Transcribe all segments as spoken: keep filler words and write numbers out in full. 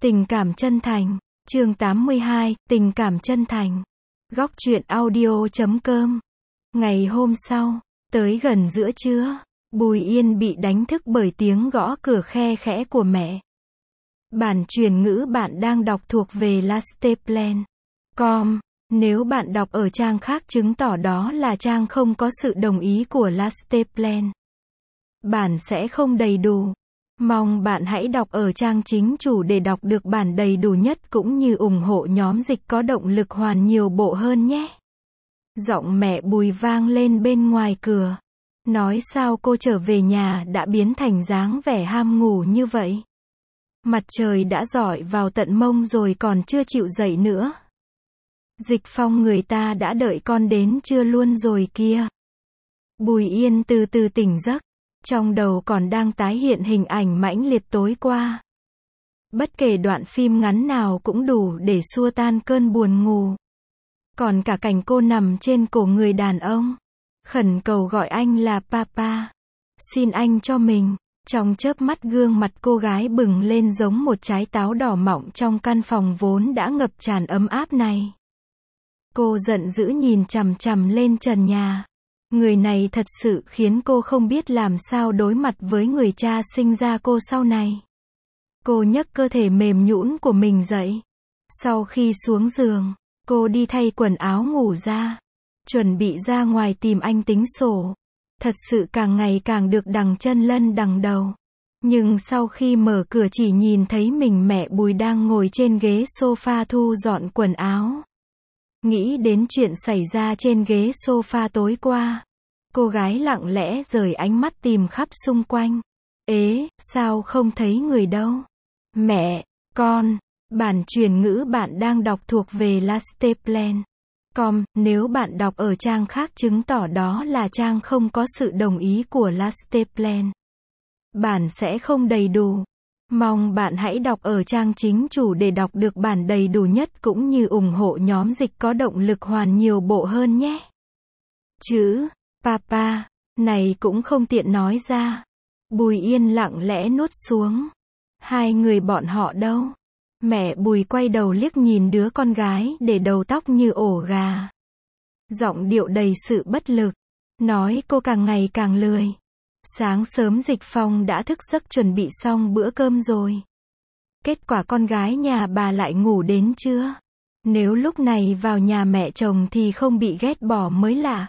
Tình cảm chân thành. Chương tám mươi hai, tình cảm chân thành. Góc truyện audio chấm com. Ngày hôm sau, tới gần giữa trưa, Bùi Yên bị đánh thức bởi tiếng gõ cửa khe khẽ của mẹ. Bản truyền ngữ bạn đang đọc thuộc về lasteplan chấm com. Nếu bạn đọc ở trang khác chứng tỏ đó là trang không có sự đồng ý của Lasteplan. Bản sẽ không đầy đủ. Mong bạn hãy đọc ở trang chính chủ để đọc được bản đầy đủ nhất cũng như ủng hộ nhóm dịch có động lực hoàn nhiều bộ hơn nhé. Giọng mẹ Bùi vang lên bên ngoài cửa. Nói sao cô trở về nhà đã biến thành dáng vẻ ham ngủ như vậy? Mặt trời đã rọi vào tận mông rồi còn chưa chịu dậy nữa. Dịch Phong người ta đã đợi con đến trưa luôn rồi kia. Bùi Yên từ từ tỉnh giấc. Trong đầu còn đang tái hiện hình ảnh mãnh liệt tối qua. Bất kể đoạn phim ngắn nào cũng đủ để xua tan cơn buồn ngủ. Còn cả cảnh cô nằm trên cổ người đàn ông. Khẩn cầu gọi anh là papa. Xin anh cho mình. Trong chớp mắt gương mặt cô gái bừng lên giống một trái táo đỏ mọng trong căn phòng vốn đã ngập tràn ấm áp này. Cô giận dữ nhìn chằm chằm lên trần nhà. Người này thật sự khiến cô không biết làm sao đối mặt với người cha sinh ra cô sau này. Cô nhấc cơ thể mềm nhũn của mình dậy. Sau khi xuống giường, cô đi thay quần áo ngủ ra. Chuẩn bị ra ngoài tìm anh tính sổ. Thật sự càng ngày càng được đằng chân lân đằng đầu. Nhưng sau khi mở cửa chỉ nhìn thấy mình mẹ Bùi đang ngồi trên ghế sofa thu dọn quần áo. Nghĩ đến chuyện xảy ra trên ghế sofa tối qua. Cô gái lặng lẽ rời ánh mắt tìm khắp xung quanh. Ế, sao không thấy người đâu? Mẹ, con, bản truyền ngữ bạn đang đọc thuộc về lasteplan chấm com. Nếu bạn đọc ở trang khác chứng tỏ đó là trang không có sự đồng ý của Lasteplan. Bản sẽ không đầy đủ. Mong bạn hãy đọc ở trang chính chủ để đọc được bản đầy đủ nhất cũng như ủng hộ nhóm dịch có động lực hoàn nhiều bộ hơn nhé. Chữ papa này cũng không tiện nói ra. Bùi Yên lặng lẽ nuốt xuống. Hai người bọn họ đâu? Mẹ Bùi quay đầu liếc nhìn đứa con gái để đầu tóc như ổ gà. Giọng điệu đầy sự bất lực. Nói cô càng ngày càng lười. Sáng sớm Dịch Phong đã thức giấc chuẩn bị xong bữa cơm rồi. Kết quả con gái nhà bà lại ngủ đến trưa. Nếu lúc này vào nhà mẹ chồng thì không bị ghét bỏ mới lạ.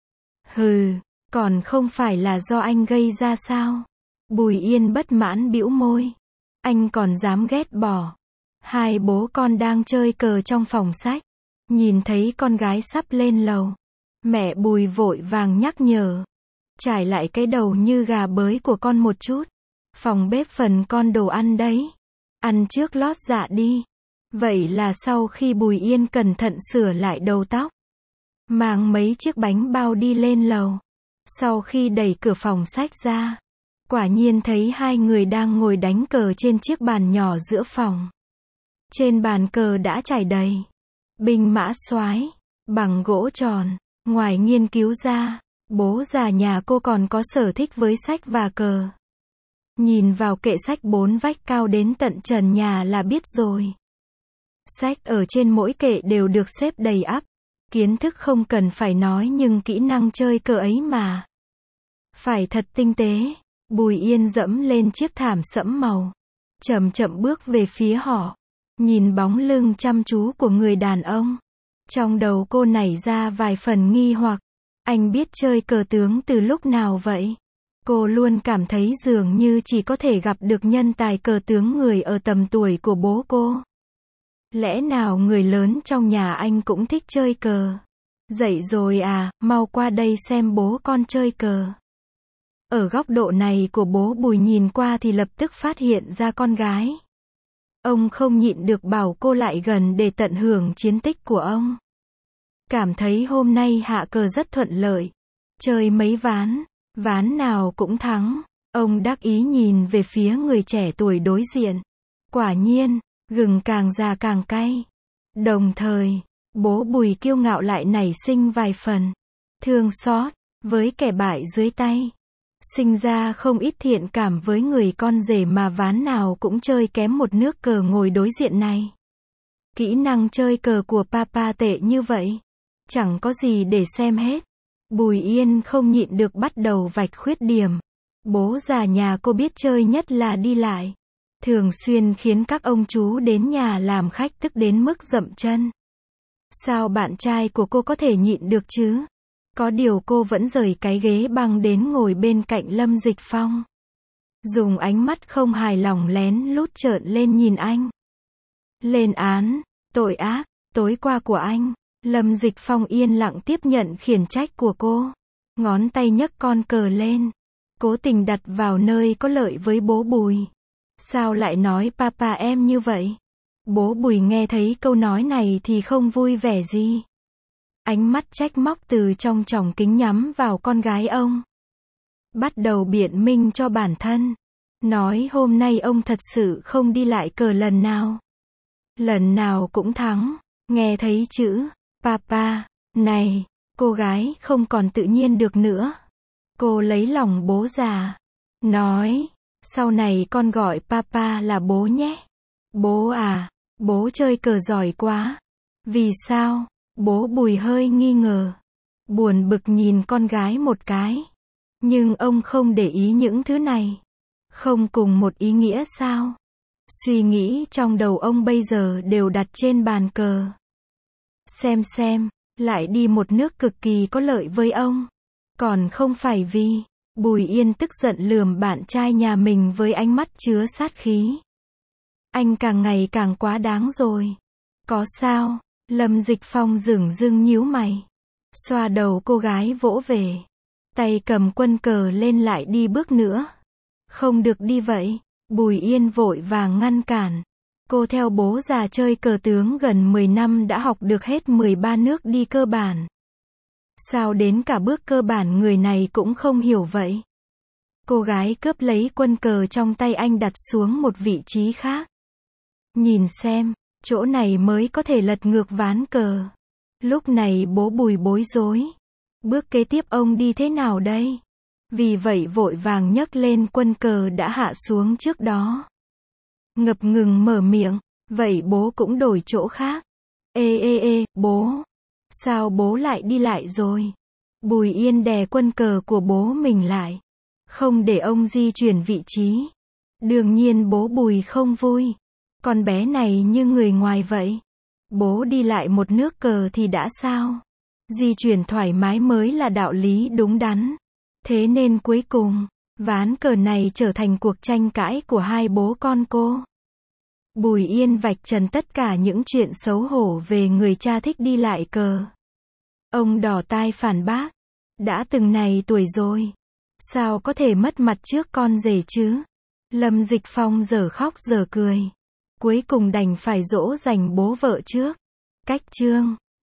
Hừ, còn không phải là do anh gây ra sao? Bùi Yên bất mãn bĩu môi. Anh còn dám ghét bỏ. Hai bố con đang chơi cờ trong phòng sách. Nhìn thấy con gái sắp lên lầu. Mẹ Bùi vội vàng nhắc nhở. Trải lại cái đầu như gà bới của con một chút. Phòng bếp phần con đồ ăn đấy. Ăn trước lót dạ đi. Vậy là sau khi Bùi Yên cẩn thận sửa lại đầu tóc. Mang mấy chiếc bánh bao đi lên lầu. Sau khi đẩy cửa phòng sách ra. Quả nhiên thấy hai người đang ngồi đánh cờ trên chiếc bàn nhỏ giữa phòng. Trên bàn cờ đã trải đầy binh mã soái bằng gỗ tròn. Ngoài nghiên cứu ra, bố già nhà cô còn có sở thích với sách và cờ. Nhìn vào kệ sách bốn vách cao đến tận trần nhà là biết rồi. Sách ở trên mỗi kệ đều được xếp đầy ắp. Kiến thức không cần phải nói nhưng kỹ năng chơi cờ ấy mà. Phải thật tinh tế. Bùi Yên dẫm lên chiếc thảm sẫm màu. Chậm chậm bước về phía họ. Nhìn bóng lưng chăm chú của người đàn ông. Trong đầu cô nảy ra vài phần nghi hoặc. Anh biết chơi cờ tướng từ lúc nào vậy? Cô luôn cảm thấy dường như chỉ có thể gặp được nhân tài cờ tướng người ở tầm tuổi của bố cô. Lẽ nào người lớn trong nhà anh cũng thích chơi cờ? Dậy rồi à, mau qua đây xem bố con chơi cờ. Ở góc độ này của bố Bùi nhìn qua thì lập tức phát hiện ra con gái. Ông không nhịn được bảo cô lại gần để tận hưởng chiến tích của ông. Cảm thấy hôm nay hạ cờ rất thuận lợi. Chơi mấy ván, ván nào cũng thắng. Ông đắc ý nhìn về phía người trẻ tuổi đối diện. Quả nhiên, gừng càng già càng cay. Đồng thời, bố Bùi kiêu ngạo lại nảy sinh vài phần thương xót với kẻ bại dưới tay. Sinh ra không ít thiện cảm với người con rể mà ván nào cũng chơi kém một nước cờ ngồi đối diện này. Kỹ năng chơi cờ của papa tệ như vậy. Chẳng có gì để xem hết. Bùi Yên không nhịn được bắt đầu vạch khuyết điểm. Bố già nhà cô biết chơi nhất là đi lại. Thường xuyên khiến các ông chú đến nhà làm khách tức đến mức dậm chân. Sao bạn trai của cô có thể nhịn được chứ? Có điều cô vẫn rời cái ghế băng đến ngồi bên cạnh Lâm Dịch Phong. Dùng ánh mắt không hài lòng lén lút trợn lên nhìn anh. Lên án, tội ác, tối qua của anh. Lâm Dịch Phong yên lặng tiếp nhận khiển trách của cô. Ngón tay nhấc con cờ lên. Cố tình đặt vào nơi có lợi với bố Bùi. Sao lại nói papa em như vậy? Bố Bùi nghe thấy câu nói này thì không vui vẻ gì. Ánh mắt trách móc từ trong tròng kính nhắm vào con gái ông. Bắt đầu biện minh cho bản thân. Nói hôm nay ông thật sự không đi lại cờ lần nào. Lần nào cũng thắng. Nghe thấy chữ papa này, cô gái không còn tự nhiên được nữa. Cô lấy lòng bố già. Nói, sau này con gọi papa là bố nhé. Bố à, bố chơi cờ giỏi quá. Vì sao? Bố Bùi hơi nghi ngờ. Buồn bực nhìn con gái một cái. Nhưng ông không để ý những thứ này. Không cùng một ý nghĩa sao? Suy nghĩ trong đầu ông bây giờ đều đặt trên bàn cờ. Xem xem, lại đi một nước cực kỳ có lợi với ông. Còn không phải vì, Bùi Yên tức giận lườm bạn trai nhà mình với ánh mắt chứa sát khí. Anh càng ngày càng quá đáng rồi. Có sao? Lâm Dịch Phong dửng dưng nhíu mày. Xoa đầu cô gái vỗ về. Tay cầm quân cờ lên lại đi bước nữa. Không được đi vậy. Bùi Yên vội vàng ngăn cản. Cô theo bố già chơi cờ tướng gần mười năm đã học được hết mười ba nước đi cơ bản. Sao đến cả bước cơ bản người này cũng không hiểu vậy? Cô gái cướp lấy quân cờ trong tay anh đặt xuống một vị trí khác. Nhìn xem, chỗ này mới có thể lật ngược ván cờ. Lúc này bố Bùi bối rối. Bước kế tiếp ông đi thế nào đây? Vì vậy vội vàng nhấc lên quân cờ đã hạ xuống trước đó. Ngập ngừng mở miệng, vậy bố cũng đổi chỗ khác. Ê ê ê, bố. Sao bố lại đi lại rồi? Bùi Yên đè quân cờ của bố mình lại. Không để ông di chuyển vị trí. Đương nhiên bố Bùi không vui. Con bé này như người ngoài vậy. Bố đi lại một nước cờ thì đã sao? Di chuyển thoải mái mới là đạo lý đúng đắn. Thế nên cuối cùng, ván cờ này trở thành cuộc tranh cãi của hai bố con cô. Bùi Yên vạch trần tất cả những chuyện xấu hổ về người cha thích đi lại cờ. Ông đỏ tai phản bác. Đã từng này tuổi rồi. Sao có thể mất mặt trước con rể chứ? Lâm Dịch Phong giờ khóc giờ cười. Cuối cùng đành phải dỗ dành bố vợ trước. Cách chương